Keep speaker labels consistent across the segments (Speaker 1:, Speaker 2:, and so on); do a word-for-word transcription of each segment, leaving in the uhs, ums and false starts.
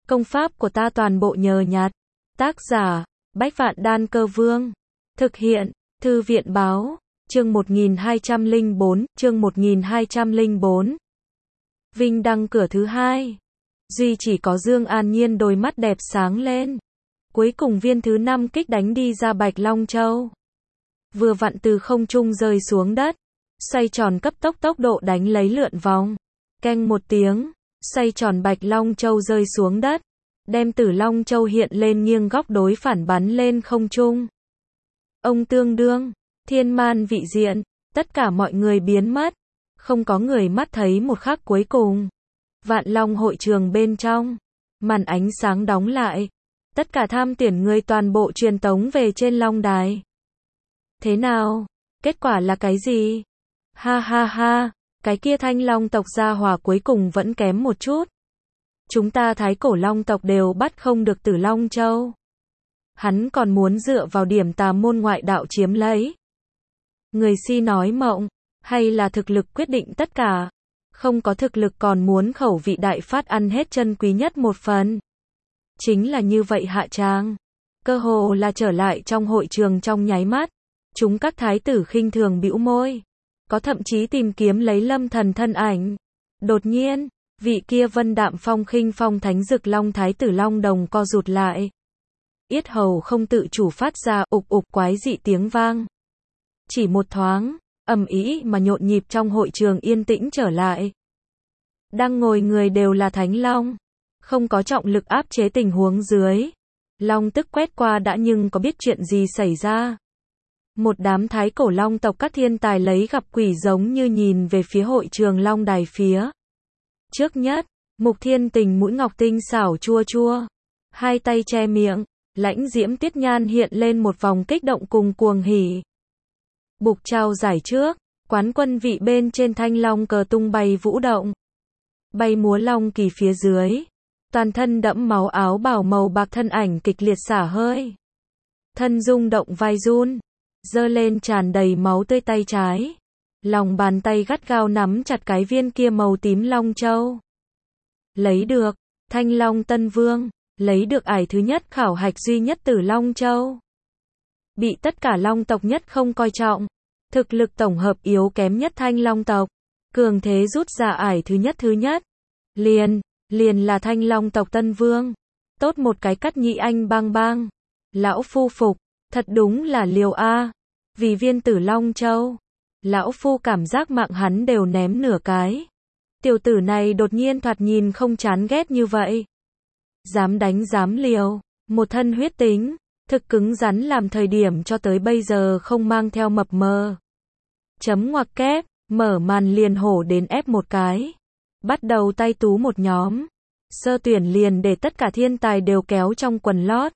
Speaker 1: Công pháp của ta toàn bộ nhờ nhặt. Tác giả, Bách Vạn Đan Cơ Vương. Thực hiện, Thư viện Báo. Chương một nghìn hai trăm lẻ bốn, chương một nghìn hai trăm lẻ bốn. Vinh đăng cửa thứ hai. Duy chỉ có Dương An Nhiên đôi mắt đẹp sáng lên. Cuối cùng viên thứ năm kích đánh đi ra Bạch Long Châu. Vừa vặn từ không trung rơi xuống đất. Xoay tròn cấp tốc tốc độ đánh lấy lượn vòng. Keng một tiếng, xoay tròn Bạch Long Châu rơi xuống đất. Đem Tử Long Châu hiện lên nghiêng góc đối phản bắn lên không trung. Ông tương đương, thiên man vị diện, tất cả mọi người biến mất. Không có người mắt thấy một khắc cuối cùng. Vạn Long hội trường bên trong, màn ánh sáng đóng lại. Tất cả tham tuyển người toàn bộ truyền tống về trên Long Đài. Thế nào? Kết quả là cái gì? Ha ha ha, cái kia Thanh Long tộc gia hỏa cuối cùng vẫn kém một chút. Chúng ta Thái Cổ Long tộc đều bắt không được Tử Long Châu. Hắn còn muốn dựa vào điểm tà môn ngoại đạo chiếm lấy. Người si nói mộng, hay là thực lực quyết định tất cả. Không có thực lực còn muốn khẩu vị đại phát ăn hết chân quý nhất một phần. Chính là như vậy hạ tràng. Cơ hồ là trở lại trong hội trường trong nháy mắt. Chúng các thái tử khinh thường bĩu môi. Có thậm chí tìm kiếm lấy Lâm Thần thân ảnh. Đột nhiên, vị kia Vân Đạm Phong khinh phong thánh Dực Long thái tử Long Đồng co rụt lại. Yết hầu không tự chủ phát ra ục ục quái dị tiếng vang. Chỉ một thoáng, ầm ĩ mà nhộn nhịp trong hội trường yên tĩnh trở lại. Đang ngồi người đều là Thánh Long. Không có trọng lực áp chế tình huống dưới. Long tức quét qua đã nhưng có biết chuyện gì xảy ra. Một đám Thái Cổ Long tộc các thiên tài lấy gặp quỷ giống như nhìn về phía hội trường Long Đài phía. Trước nhất, Mục Thiên Tình mũi ngọc tinh xảo chua chua. Hai tay che miệng, lãnh diễm tuyết nhan hiện lên một vòng kích động cùng cuồng hỉ. Bục trao giải trước, quán quân vị bên trên thanh long cờ tung bay vũ động. Bay múa long kỳ phía dưới. Toàn thân đẫm máu áo bào màu bạc thân ảnh kịch liệt xả hơi. Thân rung động vai run. Giơ lên tràn đầy máu tươi tay trái. Lòng bàn tay gắt gao nắm chặt cái viên kia màu tím long châu. Lấy được, Thanh Long Tân Vương, lấy được ải thứ nhất khảo hạch duy nhất Tử Long Châu. Bị tất cả long tộc nhất không coi trọng. Thực lực tổng hợp yếu kém nhất Thanh Long tộc. Cường thế rút ra ải thứ nhất thứ nhất. Liền, liền là Thanh Long tộc Tân Vương. Tốt một cái cắt nhị anh bang bang. Lão phu phục, thật đúng là liều a. Vì viên Tử Long Châu. Lão phu cảm giác mạng hắn đều ném nửa cái. Tiểu tử này đột nhiên thoạt nhìn không chán ghét như vậy. Dám đánh dám liều, một thân huyết tính, thực cứng rắn làm thời điểm cho tới bây giờ không mang theo mập mờ. Chấm ngoặc kép, mở màn liền hổ đến ép một cái. Bắt đầu tay tú một nhóm. Sơ tuyển liền để tất cả thiên tài đều kéo trong quần lót.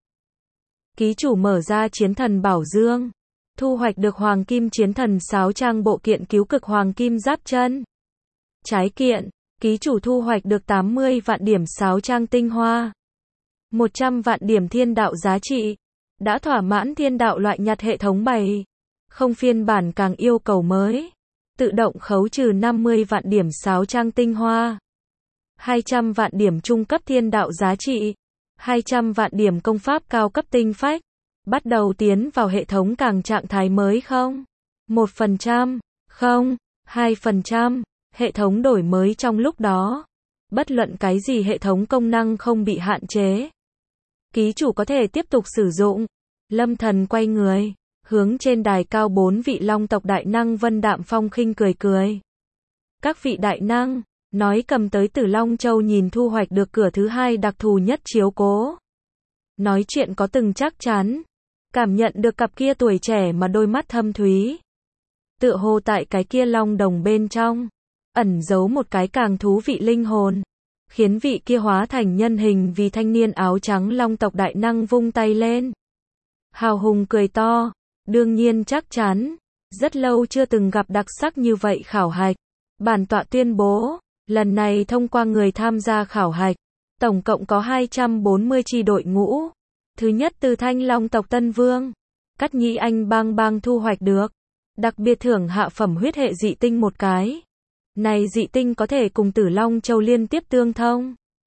Speaker 1: Ký chủ mở ra chiến thần bảo dương. Thu hoạch được hoàng kim chiến thần sáo trang bộ kiện cứu cực hoàng kim giáp chân. Trái kiện, ký chủ thu hoạch được tám mươi vạn điểm sáo trang tinh hoa. một trăm vạn điểm thiên đạo giá trị. Đã thỏa mãn thiên đạo loại nhặt hệ thống bảy. Không phiên bản càng yêu cầu mới. Tự động khấu trừ năm mươi vạn điểm sáo trang tinh hoa. hai trăm vạn điểm trung cấp thiên đạo giá trị. hai trăm vạn điểm công pháp cao cấp tinh phách. Bắt đầu tiến vào hệ thống càng trạng thái mới không? một phần trăm, không, hai phần trăm, hệ thống đổi mới trong lúc đó. Bất luận cái gì hệ thống công năng không bị hạn chế. Ký chủ có thể tiếp tục sử dụng. Lâm Thần quay người, hướng trên đài cao bốn vị long tộc đại năng Vân Đạm Phong khinh cười cười. Các vị đại năng, nói cầm tới Tử Long Châu nhìn thu hoạch được cửa thứ hai đặc thù nhất chiếu cố. Nói chuyện có từng chắc chắn. Cảm nhận được cặp kia tuổi trẻ mà đôi mắt thâm thúy. Tựa hồ tại cái kia long đồng bên trong. Ẩn giấu một cái càng thú vị linh hồn. Khiến vị kia hóa thành nhân hình vì thanh niên áo trắng long tộc đại năng vung tay lên. Hào hùng cười to. Đương nhiên chắc chắn. Rất lâu chưa từng gặp đặc sắc như vậy khảo hạch. Bản tọa tuyên bố. Lần này thông qua người tham gia khảo hạch. Tổng cộng có hai trăm bốn mươi chi đội ngũ. Thứ nhất từ Thanh Long tộc Tân Vương. Cắt nhĩ anh bang bang thu hoạch được. Đặc biệt thưởng hạ phẩm huyết hệ dị tinh một cái. Này dị tinh có thể cùng Tử Long Châu liên tiếp tương thông.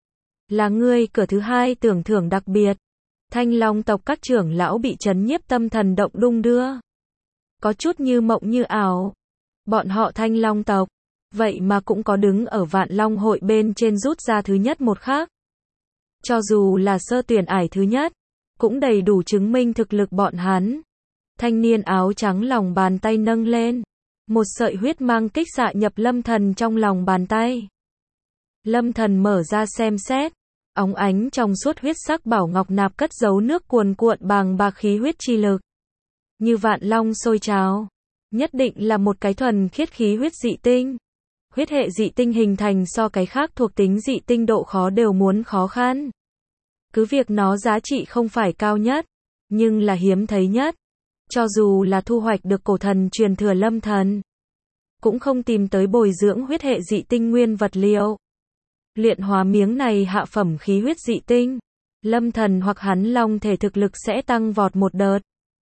Speaker 1: Là ngươi cửa thứ hai tưởng thưởng đặc biệt. Thanh Long tộc các trưởng lão bị chấn nhiếp tâm thần động đung đưa. Có chút như mộng như ảo. Bọn họ Thanh Long tộc, vậy mà cũng có đứng ở Vạn Long hội bên trên rút ra thứ nhất một khác. Cho dù là sơ tuyển ải thứ nhất, cũng đầy đủ chứng minh thực lực bọn hắn. Thanh niên áo trắng lòng bàn tay nâng lên. Một sợi huyết mang kích xạ nhập Lâm Thần trong lòng bàn tay. Lâm Thần mở ra xem xét. Óng ánh trong suốt huyết sắc bảo ngọc nạp cất giấu nước cuồn cuộn bàng bạc khí huyết chi lực. Như vạn long sôi trào. Nhất định là một cái thuần khiết khí huyết dị tinh. Huyết hệ dị tinh hình thành so cái khác thuộc tính dị tinh độ khó đều muốn khó khăn. Cứ việc nó giá trị không phải cao nhất, nhưng là hiếm thấy nhất. Cho dù là thu hoạch được cổ thần truyền thừa Lâm Thần, cũng không tìm tới bồi dưỡng huyết hệ dị tinh nguyên vật liệu. Luyện hóa miếng này hạ phẩm khí huyết dị tinh, Lâm Thần hoặc hắn long thể thực lực sẽ tăng vọt một đợt.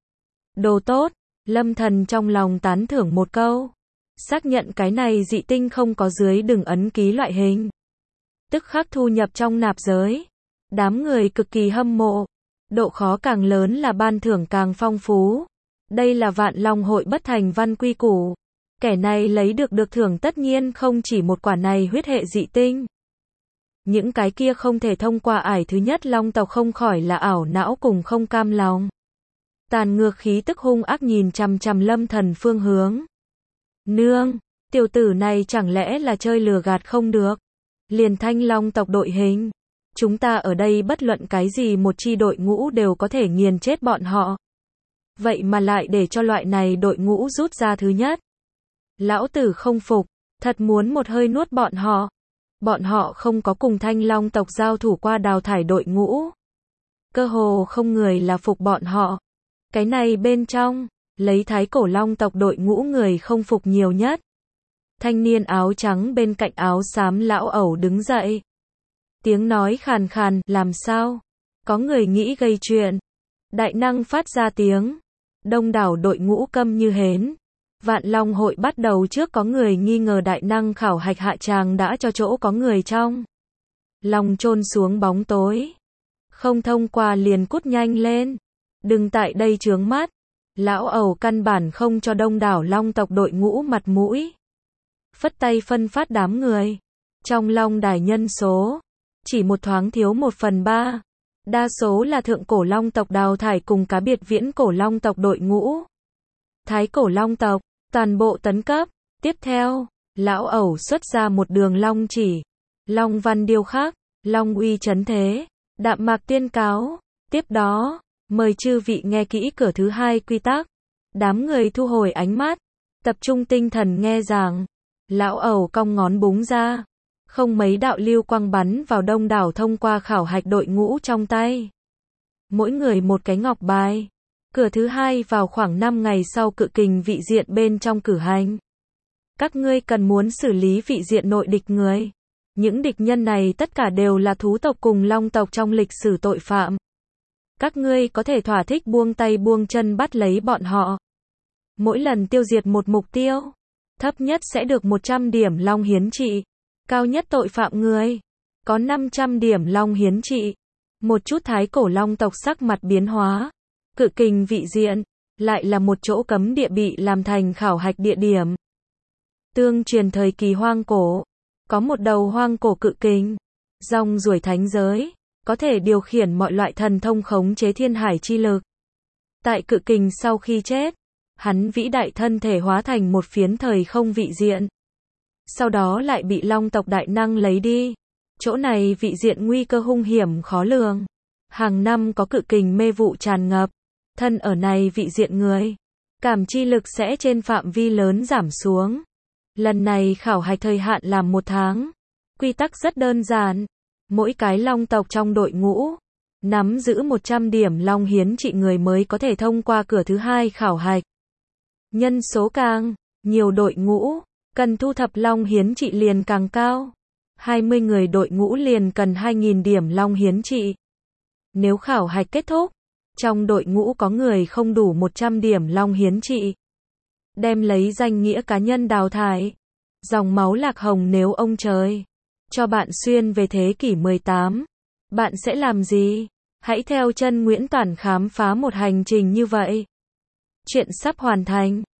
Speaker 1: Đồ tốt, Lâm Thần trong lòng tán thưởng một câu. Xác nhận cái này dị tinh không có dưới đừng ấn ký loại hình. Tức khắc thu nhập trong nạp giới. Đám người cực kỳ hâm mộ. Độ khó càng lớn là ban thưởng càng phong phú. Đây là Vạn Long hội bất thành văn quy củ. Kẻ này lấy được được thưởng tất nhiên không chỉ một quả này huyết hệ dị tinh. Những cái kia không thể thông qua ải thứ nhất long tộc không khỏi là ảo não cùng không cam lòng. Tàn ngược khí tức hung ác nhìn chằm chằm Lâm Thần phương hướng. Nương, tiểu tử này chẳng lẽ là chơi lừa gạt không được. Liền Thanh Long tộc đội hình. Chúng ta ở đây bất luận cái gì một chi đội ngũ đều có thể nghiền chết bọn họ. Vậy mà lại để cho loại này đội ngũ rút ra thứ nhất. Lão tử không phục, thật muốn một hơi nuốt bọn họ. Bọn họ không có cùng Thanh Long tộc giao thủ qua đào thải đội ngũ. Cơ hồ không người là phục bọn họ. Cái này bên trong, lấy Thái Cổ Long tộc đội ngũ người không phục nhiều nhất. Thanh niên áo trắng bên cạnh áo xám lão ẩu đứng dậy. Tiếng nói khàn khàn, làm sao? Có người nghĩ gây chuyện. Đại năng phát ra tiếng. Đông đảo đội ngũ câm như hến. Vạn Long hội bắt đầu trước có người nghi ngờ đại năng khảo hạch hạ tràng đã cho chỗ có người trong. Lòng chôn xuống bóng tối. Không thông qua liền cút nhanh lên. Đừng tại đây chướng mắt. Lão ẩu căn bản không cho đông đảo long tộc đội ngũ mặt mũi. Phất tay phân phát đám người. Trong long đài nhân số, chỉ một thoáng thiếu một phần ba. Đa số là thượng cổ long tộc đào thải cùng cá biệt viễn cổ long tộc đội ngũ. Thái cổ long tộc, toàn bộ tấn cấp. Tiếp theo, lão ẩu xuất ra một đường long chỉ. Long văn điêu khắc, long uy chấn thế, đạm mạc tiên cáo. Tiếp đó, mời chư vị nghe kỹ cửa thứ hai quy tắc. Đám người thu hồi ánh mắt, tập trung tinh thần nghe giảng. Lão ẩu cong ngón búng ra. Không mấy đạo lưu quang bắn vào đông đảo thông qua khảo hạch đội ngũ trong tay. Mỗi người một cái ngọc bài. Cửa thứ hai vào khoảng năm ngày sau cự kình vị diện bên trong cử hành. Các ngươi cần muốn xử lý vị diện nội địch người. Những địch nhân này tất cả đều là thú tộc cùng long tộc trong lịch sử tội phạm. Các ngươi có thể thỏa thích buông tay buông chân bắt lấy bọn họ. Mỗi lần tiêu diệt một mục tiêu, thấp nhất sẽ được một trăm điểm long hiến trị. Cao nhất tội phạm người, có năm trăm điểm long hiến trị. Một chút thái cổ long tộc sắc mặt biến hóa. Cự kình vị diện, lại là một chỗ cấm địa bị làm thành khảo hạch địa điểm. Tương truyền thời kỳ hoang cổ, có một đầu hoang cổ cự kình, rong ruổi thánh giới, có thể điều khiển mọi loại thần thông khống chế thiên hải chi lực. Tại cự kình sau khi chết, hắn vĩ đại thân thể hóa thành một phiến thời không vị diện. Sau đó lại bị long tộc đại năng lấy đi. Chỗ này vị diện nguy cơ hung hiểm khó lường. Hàng năm có cự kình mê vụ tràn ngập. Thân ở này vị diện người, cảm chi lực sẽ trên phạm vi lớn giảm xuống. Lần này khảo hạch thời hạn làm một tháng. Quy tắc rất đơn giản. Mỗi cái long tộc trong đội ngũ, nắm giữ một trăm điểm long hiến trị người mới có thể thông qua cửa thứ hai khảo hạch. Nhân số càng nhiều đội ngũ, cần thu thập long hiến trị liền càng cao. hai mươi người đội ngũ liền cần hai nghìn điểm long hiến trị. Nếu khảo hạch kết thúc, trong đội ngũ có người không đủ một trăm điểm long hiến trị, đem lấy danh nghĩa cá nhân đào thải. Dòng máu lạc hồng nếu ông trời cho bạn xuyên về thế kỷ mười tám. Bạn sẽ làm gì? Hãy theo chân Nguyễn Toản khám phá một hành trình như vậy. Chuyện sắp hoàn thành.